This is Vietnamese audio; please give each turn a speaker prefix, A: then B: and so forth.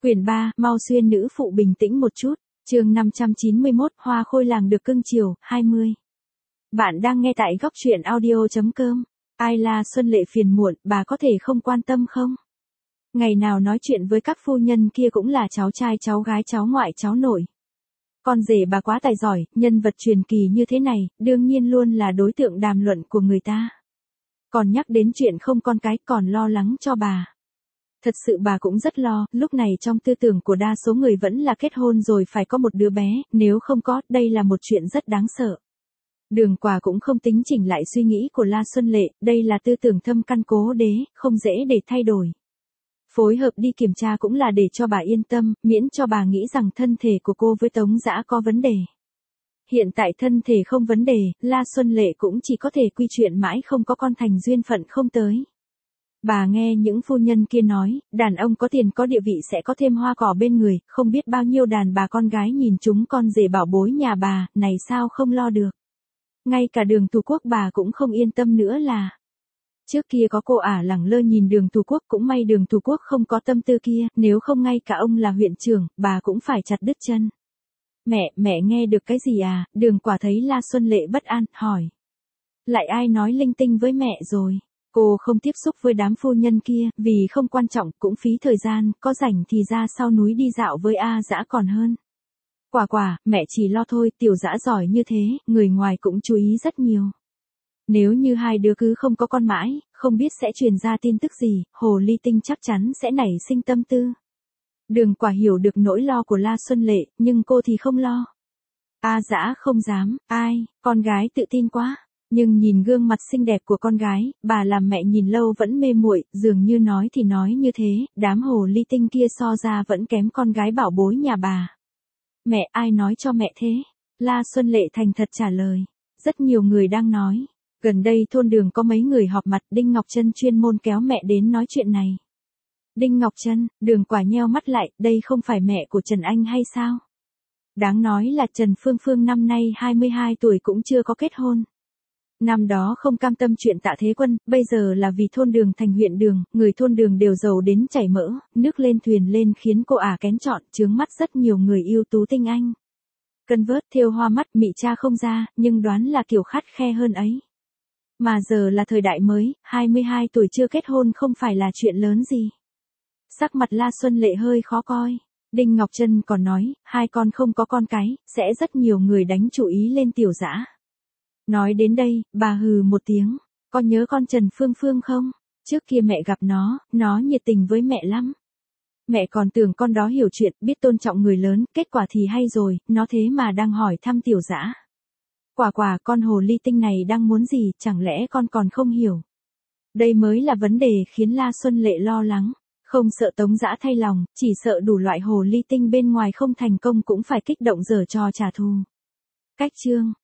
A: Quyển 3, mau xuyên nữ phụ bình tĩnh một chút. Chương 591, Hoa Khôi làng được cưng chiều, 20. Bạn đang nghe tại góc truyện audio.com. Ai là Xuân Lệ phiền muộn, bà có thể không quan tâm không? Ngày nào nói chuyện với các phu nhân kia cũng là cháu trai cháu gái cháu ngoại cháu nội. Con rể bà quá tài giỏi, nhân vật truyền kỳ như thế này, đương nhiên luôn là đối tượng đàm luận của người ta. Còn nhắc đến chuyện không con cái còn lo lắng cho bà. Thật sự bà cũng rất lo, lúc này trong tư tưởng của đa số người vẫn là kết hôn rồi phải có một đứa bé, nếu không có, đây là một chuyện rất đáng sợ. Đường Quả cũng không tính chỉnh lại suy nghĩ của La Xuân Lệ, đây là tư tưởng thâm căn cố đế, không dễ để thay đổi. Phối hợp đi kiểm tra cũng là để cho bà yên tâm, miễn cho bà nghĩ rằng thân thể của cô với Tống Dã có vấn đề. Hiện tại thân thể không vấn đề, La Xuân Lệ cũng chỉ có thể quy chuyện mãi không có con thành duyên phận không tới. Bà nghe những phu nhân kia nói, đàn ông có tiền có địa vị sẽ có thêm hoa cỏ bên người, không biết bao nhiêu đàn bà con gái nhìn chúng con rể bảo bối nhà bà, này sao không lo được. Ngay cả Đường Tú Quốc bà cũng không yên tâm nữa là. Trước kia có cô ả lẳng lơ nhìn Đường Tú Quốc, cũng may Đường Tú Quốc không có tâm tư kia, nếu không ngay cả ông là huyện trưởng, bà cũng phải chặt đứt chân. Mẹ nghe được cái gì à? Đường Quả thấy La Xuân Lệ bất an, hỏi. Lại ai nói linh tinh với mẹ rồi? Cô không tiếp xúc với đám phu nhân kia, vì không quan trọng, cũng phí thời gian, có rảnh thì ra sau núi đi dạo với A Dã còn hơn. Quả, mẹ chỉ lo thôi, Tiểu Dã giỏi như thế, người ngoài cũng chú ý rất nhiều. Nếu như hai đứa cứ không có con mãi, không biết sẽ truyền ra tin tức gì, Hồ Ly Tinh chắc chắn sẽ nảy sinh tâm tư. Đường Quả hiểu được nỗi lo của La Xuân Lệ, nhưng cô thì không lo. A Dã không dám, ai, con gái tự tin quá. Nhưng nhìn gương mặt xinh đẹp của con gái, bà làm mẹ nhìn lâu vẫn mê muội, dường như nói thì nói như thế, đám hồ ly tinh kia so ra vẫn kém con gái bảo bối nhà bà. Mẹ, ai nói cho mẹ thế? La Xuân Lệ thành thật trả lời. Rất nhiều người đang nói. Gần đây thôn Đường có mấy người họp mặt, Đinh Ngọc Trân chuyên môn kéo mẹ đến nói chuyện này. Đinh Ngọc Trân, Đường Quả nheo mắt lại, đây không phải mẹ của Trần Anh hay sao? Đáng nói là Trần Phương Phương năm nay 22 tuổi cũng chưa có kết hôn. Năm đó không cam tâm chuyện Tạ Thế Quân, bây giờ là vì thôn Đường thành huyện Đường, người thôn Đường đều giàu đến chảy mỡ, nước lên thuyền lên khiến cô ả kén chọn, chướng mắt rất nhiều người yêu tú tinh anh. Cân vớt thêu hoa mắt mị cha không ra, nhưng đoán là kiểu khắt khe hơn ấy. Mà giờ là thời đại mới, 22 tuổi chưa kết hôn không phải là chuyện lớn gì. Sắc mặt La Xuân Lệ hơi khó coi. Đinh Ngọc Trân còn nói, hai con không có con cái, sẽ rất nhiều người đánh chủ ý lên Tiểu Dã. Nói đến đây, bà hừ một tiếng, có nhớ con Trần Phương Phương không? Trước kia mẹ gặp nó nhiệt tình với mẹ lắm. Mẹ còn tưởng con đó hiểu chuyện, biết tôn trọng người lớn, kết quả thì hay rồi, nó thế mà đang hỏi thăm Tiểu Dã. Quả, con hồ ly tinh này đang muốn gì, chẳng lẽ con còn không hiểu? Đây mới là vấn đề khiến La Xuân Lệ lo lắng, không sợ Tống Dã thay lòng, chỉ sợ đủ loại hồ ly tinh bên ngoài không thành công cũng phải kích động giở trò trả thù. Cách chương